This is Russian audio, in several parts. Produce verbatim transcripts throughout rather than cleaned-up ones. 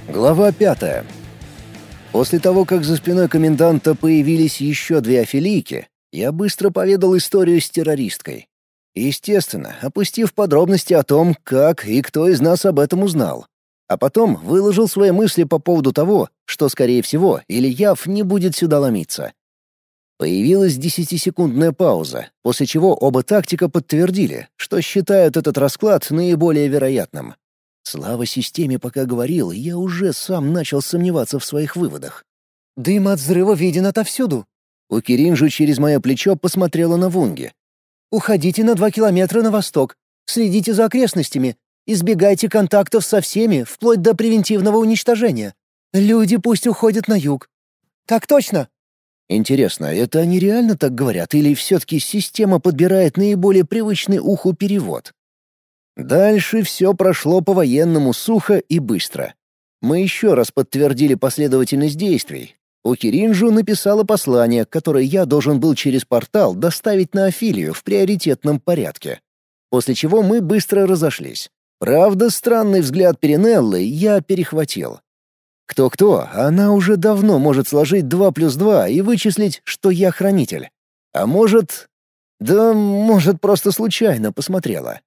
Глава пятая. После того, как за спиной коменданта появились еще две афилийки, я быстро поведал историю с террористкой. Естественно, опустив подробности о том, как и кто из нас об этом узнал. А потом выложил свои мысли по поводу того, что, скорее всего, Ильяв не будет сюда ломиться. Появилась десятисекундная пауза, после чего оба тактика подтвердили, что считают этот расклад наиболее вероятным. Слава системе пока говорил, я уже сам начал сомневаться в своих выводах. «Дым от взрыва виден отовсюду». У Киринжу через мое плечо посмотрела на Вунги. «Уходите на два километра на восток. Следите за окрестностями. Избегайте контактов со всеми, вплоть до превентивного уничтожения. Люди пусть уходят на юг». «Так точно». Интересно, это они реально так говорят, или все-таки система подбирает наиболее привычный уху перевод? Дальше все прошло по-военному сухо и быстро. Мы еще раз подтвердили последовательность действий. У Киринжу написала послание, которое я должен был через портал доставить на Афилию в приоритетном порядке. После чего мы быстро разошлись. Правда, странный взгляд Перинеллы я перехватил. Кто-кто, она уже давно может сложить два плюс два и вычислить, что я хранитель. А может... Да, может, просто случайно посмотрела.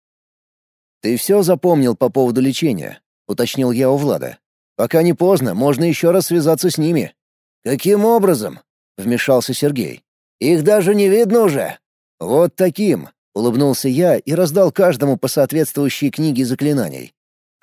«Ты все запомнил по поводу лечения?» — уточнил я у Влада. «Пока не поздно, можно еще раз связаться с ними». «Каким образом?» — вмешался Сергей. «Их даже не видно уже». «Вот таким», — улыбнулся я и раздал каждому по соответствующей книге заклинаний.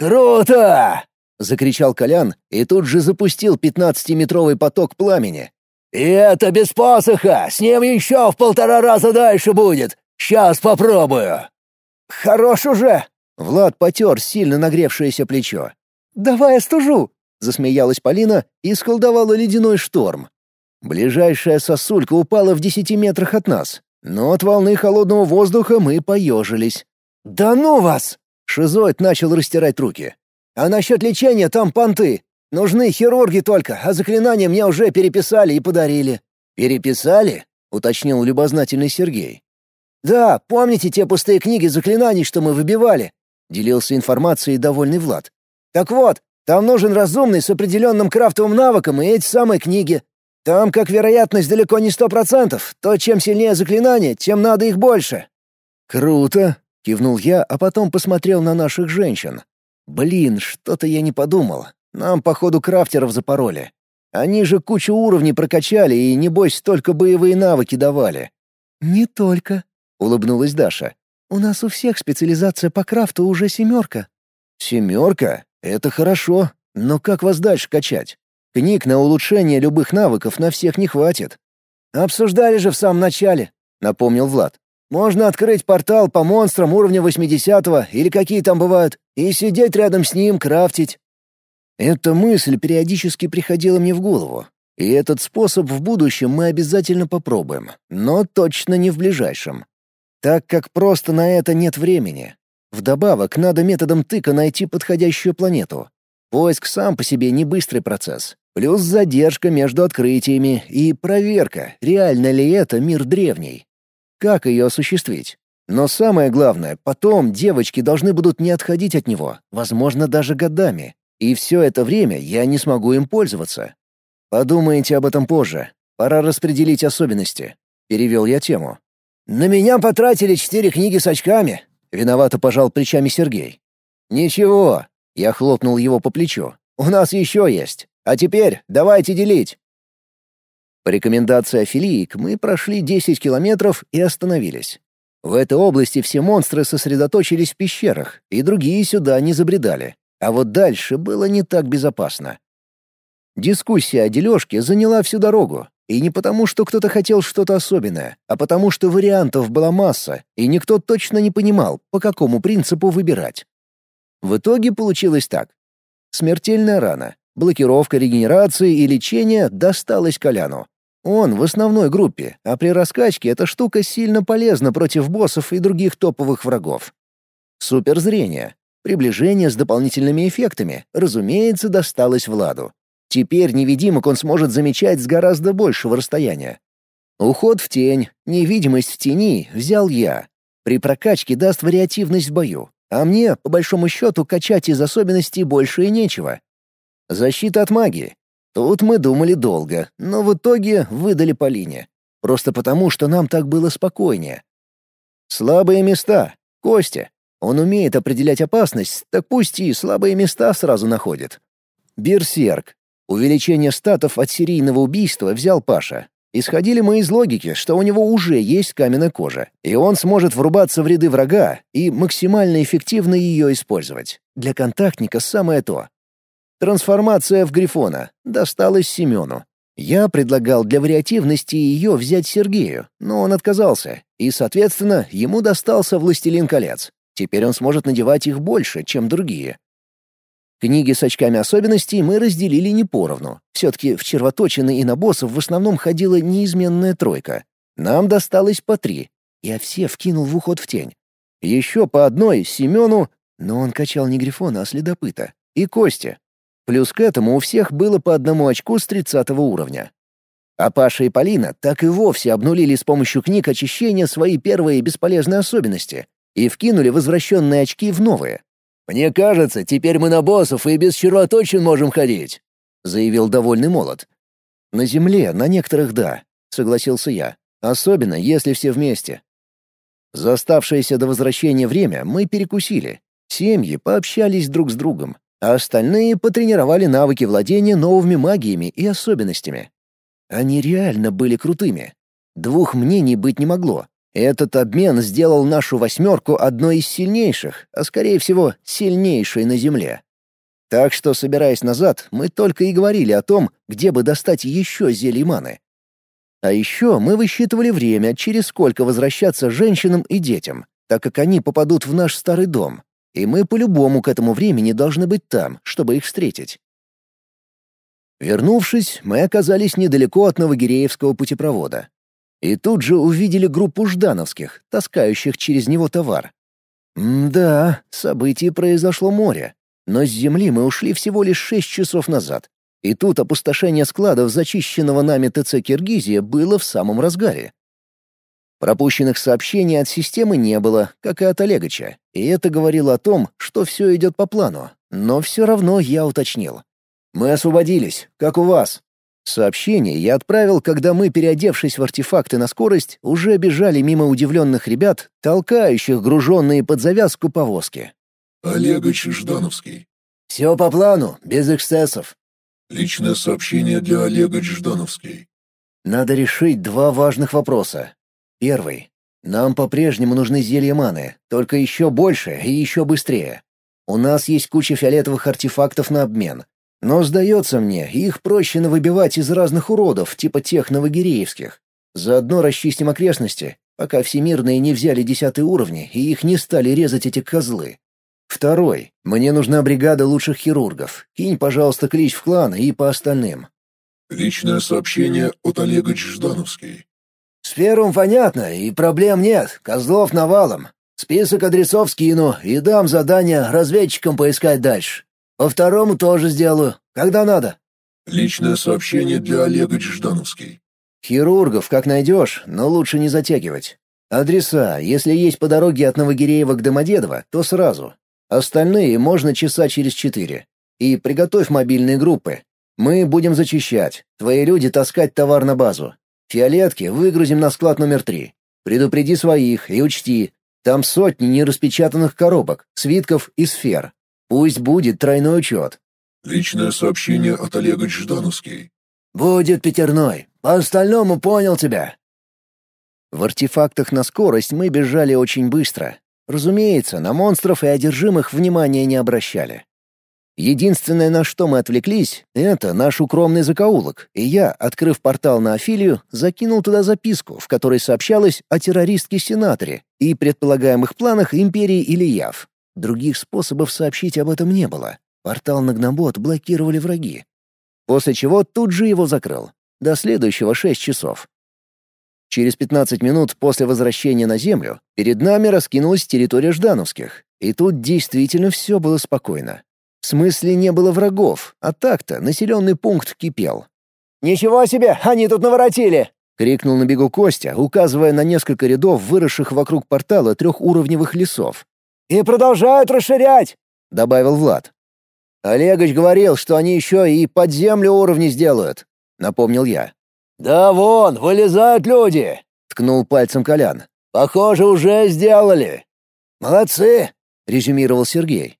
«Круто!» — закричал Колян и тут же запустил пятнадцатиметровый поток пламени. «И это без посоха! С ним еще в полтора раза дальше будет! Сейчас попробую!» «Хорош уже!» — Влад потер сильно нагревшееся плечо. «Давай остужу!» — засмеялась Полина и сколдовала ледяной шторм. Ближайшая сосулька упала в десяти метрах от нас, но от волны холодного воздуха мы поежились. «Да ну вас!» — Шизоид начал растирать руки. «А насчет лечения там понты. Нужны хирурги только, а заклинания мне уже переписали и подарили». «Переписали?» — уточнил любознательный Сергей. «Да, помните те пустые книги заклинаний, что мы выбивали?» — делился информацией довольный Влад. «Так вот, там нужен разумный с определенным крафтовым навыком и эти самые книги. Там как вероятность далеко не сто процентов, то чем сильнее заклинание, тем надо их больше». «Круто!» — кивнул я, а потом посмотрел на наших женщин. «Блин, что-то я не подумал. Нам, походу, крафтеров запороли. Они же кучу уровней прокачали и, небось, только боевые навыки давали». «Не только», — улыбнулась Даша. «У нас у всех специализация по крафту уже семерка». «Семерка? Это хорошо. Но как вас дальше качать? Книг на улучшение любых навыков на всех не хватит». «Обсуждали же в самом начале», — напомнил Влад. «Можно открыть портал по монстрам уровня восьмидесятого или какие там бывают, и сидеть рядом с ним, крафтить». Эта мысль периодически приходила мне в голову. И этот способ в будущем мы обязательно попробуем, но точно не в ближайшем. Так как просто на это нет времени. Вдобавок, надо методом тыка найти подходящую планету. Поиск сам по себе не быстрый процесс. Плюс задержка между открытиями и проверка, реально ли это мир древний. Как ее осуществить? Но самое главное, потом девочки должны будут не отходить от него, возможно, даже годами. И все это время я не смогу им пользоваться. Подумайте об этом позже. Пора распределить особенности. Перевел я тему. «На меня потратили четыре книги с очками», — виновато пожал плечами Сергей. «Ничего», — я хлопнул его по плечу. «У нас еще есть. А теперь давайте делить». По рекомендации афилиек мы прошли десять километров и остановились. В этой области все монстры сосредоточились в пещерах, и другие сюда не забредали. А вот дальше было не так безопасно. Дискуссия о дележке заняла всю дорогу. И не потому, что кто-то хотел что-то особенное, а потому, что вариантов была масса, и никто точно не понимал, по какому принципу выбирать. В итоге получилось так. Смертельная рана, блокировка регенерации и лечения досталась Коляну. Он в основной группе, а при раскачке эта штука сильно полезна против боссов и других топовых врагов. Суперзрение. Приближение с дополнительными эффектами, разумеется, досталось Владу. Теперь невидимок он сможет замечать с гораздо большего расстояния. Уход в тень, невидимость в тени взял я. При прокачке даст вариативность в бою, а мне, по большому счету, качать из особенностей больше и нечего. Защита от магии. Тут мы думали долго, но в итоге выдали Полине. Просто потому, что нам так было спокойнее. Слабые места. Костя. Он умеет определять опасность, так пусть и слабые места сразу находит. Берсерк. Увеличение статов от серийного убийства взял Паша. Исходили мы из логики, что у него уже есть каменная кожа, и он сможет врубаться в ряды врага и максимально эффективно ее использовать. Для контактника самое то. Трансформация в Грифона досталась Семену. Я предлагал для вариативности ее взять Сергею, но он отказался, и, соответственно, ему достался Властелин колец. Теперь он сможет надевать их больше, чем другие. Книги с очками особенностей мы разделили не поровну. Все-таки в червоточины и на боссов в основном ходила неизменная тройка. Нам досталось по три. Я все вкинул в уход в тень. Еще по одной Семену, но он качал не Грифона, а следопыта, и Косте. Плюс к этому у всех было по одному очку с тридцатого уровня. А Паша и Полина так и вовсе обнулили с помощью книг очищения свои первые бесполезные особенности и вкинули возвращенные очки в новые. «Мне кажется, теперь мы на боссов и без червоточин можем ходить», — заявил довольный Молот. «На земле, на некоторых — да», — согласился я. «Особенно, если все вместе». За оставшееся до возвращения время мы перекусили. Семьи пообщались друг с другом, а остальные потренировали навыки владения новыми магиями и особенностями. Они реально были крутыми. Двух мнений быть не могло. Этот обмен сделал нашу восьмерку одной из сильнейших, а скорее всего, сильнейшей на Земле. Так что, собираясь назад, мы только и говорили о том, где бы достать еще зелье маны. А еще мы высчитывали время, через сколько возвращаться женщинам и детям, так как они попадут в наш старый дом, и мы по-любому к этому времени должны быть там, чтобы их встретить. Вернувшись, мы оказались недалеко от Новогиреевского путепровода. И тут же увидели группу ждановских, таскающих через него товар. М-да, событий произошло море. Но с земли мы ушли всего лишь шесть часов назад. И тут опустошение складов зачищенного нами ТЦ «Киргизия» было в самом разгаре. Пропущенных сообщений от системы не было, как и от Олегыча. И это говорило о том, что все идет по плану. Но все равно я уточнил. «Мы освободились. Как у вас?» Сообщение я отправил, когда мы, переодевшись в артефакты на скорость, уже бежали мимо удивленных ребят, толкающих груженные под завязку повозки. Олегович Ждановский. «Все по плану, без эксцессов». Личное сообщение для Олегович Ждановский. Надо решить два важных вопроса. Первый. Нам по-прежнему нужны зелья маны, только еще больше и еще быстрее. У нас есть куча фиолетовых артефактов на обмен. Но, сдается мне, их проще навыбивать из разных уродов, типа тех новогиреевских. Заодно расчистим окрестности, пока всемирные не взяли десятые уровни и их не стали резать эти козлы. Второй. Мне нужна бригада лучших хирургов. Кинь, пожалуйста, клич в клан и по остальным. Личное сообщение от Олегович Ждановский. С первым понятно, и проблем нет, козлов навалом. Список адресов скину и дам задание разведчикам поискать дальше. По второму тоже сделаю. Когда надо. Личное сообщение для Олегович Ждановский. Хирургов как найдешь, но лучше не затягивать. Адреса, если есть по дороге от Новогиреева к Домодедово, то сразу. Остальные можно часа через четыре. И приготовь мобильные группы. Мы будем зачищать. Твои люди таскать товар на базу. Фиолетки выгрузим на склад номер три. Предупреди своих и учти, там сотни нераспечатанных коробок, свитков и сфер. Пусть будет тройной учет. Личное сообщение от Олегович Ждановский. Будет пятерной. По остальному понял тебя. В артефактах на скорость мы бежали очень быстро. Разумеется, на монстров и одержимых внимания не обращали. Единственное, на что мы отвлеклись, это наш укромный закоулок, и я, открыв портал на Афилию, закинул туда записку, в которой сообщалось о террористке-сенаторе и предполагаемых планах империи Ильяв. Других способов сообщить об этом не было. Портал на Гнобот блокировали враги. После чего тут же его закрыл. До следующего шесть часов. Через пятнадцать минут после возвращения на Землю перед нами раскинулась территория ждановских. И тут действительно все было спокойно. В смысле, не было врагов, а так-то населенный пункт кипел. «Ничего себе, они тут наворотили!» — крикнул на бегу Костя, указывая на несколько рядов выросших вокруг портала трехуровневых лесов. «И продолжают расширять!» — добавил Влад. Олегович говорил, что они еще и под землю уровни сделают», — напомнил я. «Да вон, вылезают люди!» — ткнул пальцем Колян. «Похоже, уже сделали». «Молодцы!» — резюмировал Сергей.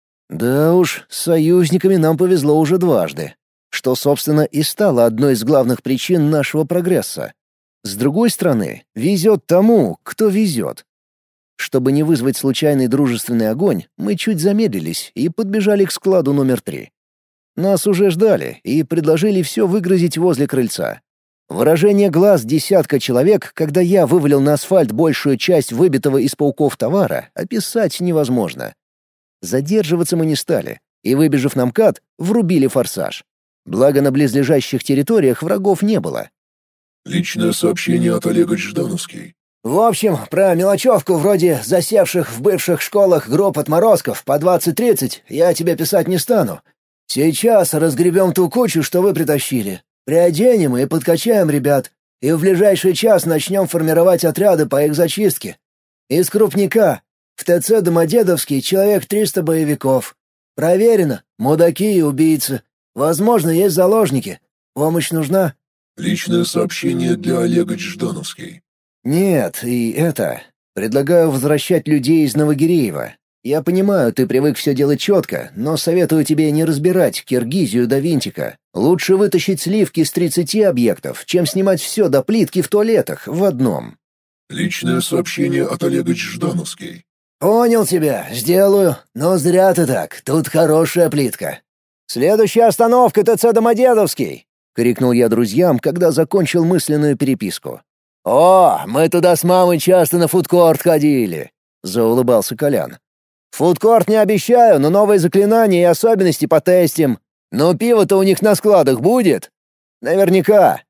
Да уж, с союзниками нам повезло уже дважды, что, собственно, и стало одной из главных причин нашего прогресса. С другой стороны, везет тому, кто везет. Чтобы не вызвать случайный дружественный огонь, мы чуть замедлились и подбежали к складу номер три. Нас уже ждали и предложили все выгрузить возле крыльца. Выражение глаз десятка человек, когда я вывалил на асфальт большую часть выбитого из пауков товара, описать невозможно. Задерживаться мы не стали, и, выбежав на МКАД, врубили форсаж. Благо, на близлежащих территориях врагов не было. Личное сообщение от Олега Ждановский. В общем, про мелочевку вроде засевших в бывших школах групп отморозков по двадцать-тридцать я тебе писать не стану. Сейчас разгребем ту кучу, что вы притащили. Приоденем и подкачаем ребят, и в ближайший час начнем формировать отряды по их зачистке. Из крупника в ТЦ Домодедовский человек триста боевиков. Проверено, мудаки и убийцы. Возможно, есть заложники. Помощь нужна? Личное сообщение для Олега Ждановский. Нет, и это... Предлагаю возвращать людей из Новогиреева. Я понимаю, ты привык все делать четко, но советую тебе не разбирать Киргизию до винтика. Лучше вытащить сливки с тридцати объектов, чем снимать все до плитки в туалетах в одном. Личное сообщение от Олега Ждановский. Понял тебя, сделаю, но зря ты так, тут хорошая плитка. Следующая остановка ТЦ Домодедовский, крикнул я друзьям, когда закончил мысленную переписку. О, мы туда с мамой часто на фудкорт ходили, заулыбался Колян. Фудкорт не обещаю, но новые заклинания и особенности потестим. Но пиво-то у них на складах будет? Наверняка.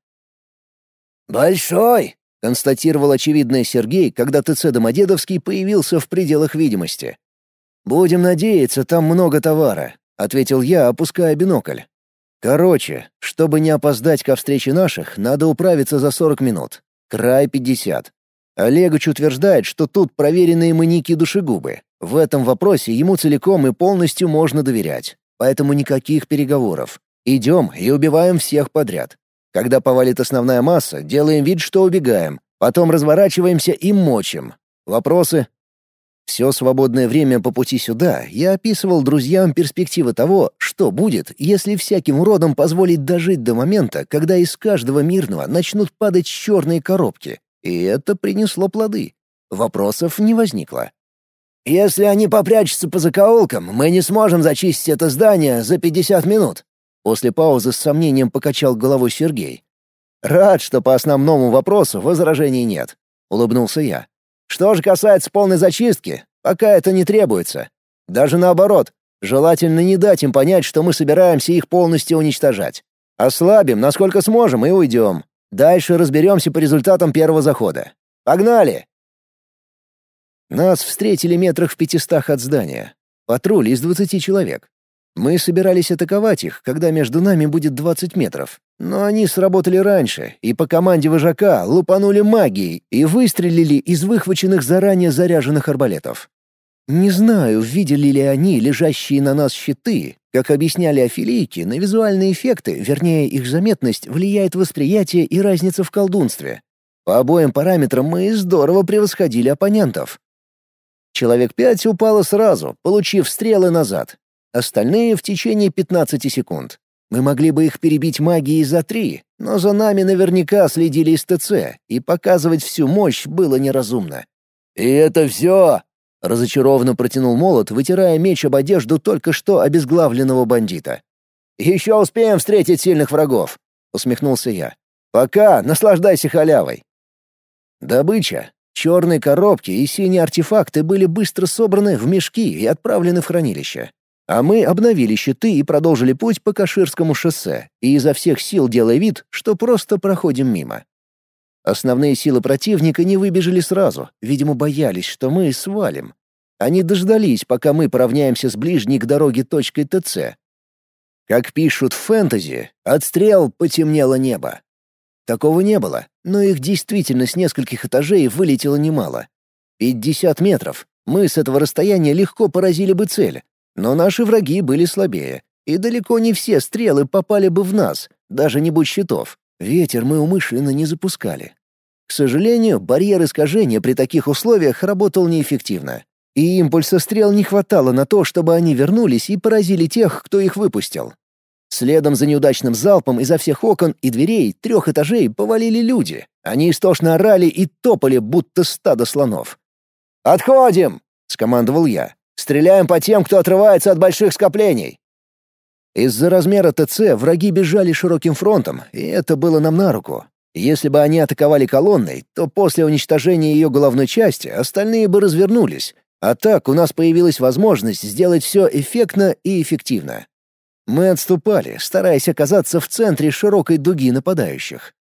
Большой, констатировал очевидное Сергей, когда ТЦ Домодедовский появился в пределах видимости. «Будем надеяться, там много товара», — ответил я, опуская бинокль. «Короче, чтобы не опоздать ко встрече наших, надо управиться за сорок минут. Край пятьдесят. Олегович утверждает, что тут проверенные маньяки-душегубы. В этом вопросе ему целиком и полностью можно доверять. Поэтому никаких переговоров. Идем и убиваем всех подряд. Когда повалит основная масса, делаем вид, что убегаем. Потом разворачиваемся и мочим. Вопросы? Все свободное время по пути сюда я описывал друзьям перспективы того, что будет, если всяким уродам позволить дожить до момента, когда из каждого мирного начнут падать черные коробки. И это принесло плоды. Вопросов не возникло. «Если они попрячутся по закоулкам, мы не сможем зачистить это здание за пятьдесят минут», после паузы с сомнением покачал головой Сергей. «Рад, что по основному вопросу возражений нет», — улыбнулся я. «Что же касается полной зачистки, пока это не требуется. Даже наоборот, желательно не дать им понять, что мы собираемся их полностью уничтожать. Ослабим, насколько сможем, и уйдем. Дальше разберемся по результатам первого захода. Погнали!» Нас встретили метрах в пятистах от здания. Патруль из двадцати человек. Мы собирались атаковать их, когда между нами будет двадцать метров. Но они сработали раньше, и по команде вожака лупанули магией и выстрелили из выхваченных заранее заряженных арбалетов. Не знаю, видели ли они лежащие на нас щиты. Как объясняли афилийки, на визуальные эффекты, вернее их заметность, влияет восприятие и разница в колдунстве. По обоим параметрам мы здорово превосходили оппонентов. Человек пять упало сразу, получив стрелы назад. Остальные — в течение пятнадцати секунд. Мы могли бы их перебить магией за три, но за нами наверняка следили из ТЦ, и показывать всю мощь было неразумно. «И это все?» — разочарованно протянул молот, вытирая меч об одежду только что обезглавленного бандита. «Еще успеем встретить сильных врагов», — усмехнулся я. «Пока наслаждайся халявой». Добыча. Черные коробки и синие артефакты были быстро собраны в мешки и отправлены в хранилище. А мы обновили щиты и продолжили путь по Каширскому шоссе, и изо всех сил делая вид, что просто проходим мимо. Основные силы противника не выбежали сразу, видимо, боялись, что мы свалим. Они дождались, пока мы поравняемся с ближней к дороге точкой ТЦ. Как пишут в фэнтези, от стрел потемнело небо. Такого не было, но их действительно с нескольких этажей вылетело немало. пятьдесят метров. Мы с этого расстояния легко поразили бы цель. Но наши враги были слабее, и далеко не все стрелы попали бы в нас, даже не будь щитов. Ветер мы умышленно не запускали. К сожалению, барьер искажения при таких условиях работал неэффективно. И импульса стрел не хватало на то, чтобы они вернулись и поразили тех, кто их выпустил. Следом за неудачным залпом изо всех окон и дверей трех этажей повалили люди. Они истошно орали и топали, будто стадо слонов. «Отходим!» — скомандовал я. «Стреляем по тем, кто отрывается от больших скоплений!» Из-за размера ТЦ враги бежали широким фронтом, и это было нам на руку. Если бы они атаковали колонной, то после уничтожения ее головной части остальные бы развернулись, а так у нас появилась возможность сделать все эффектно и эффективно. Мы отступали, стараясь оказаться в центре широкой дуги нападающих.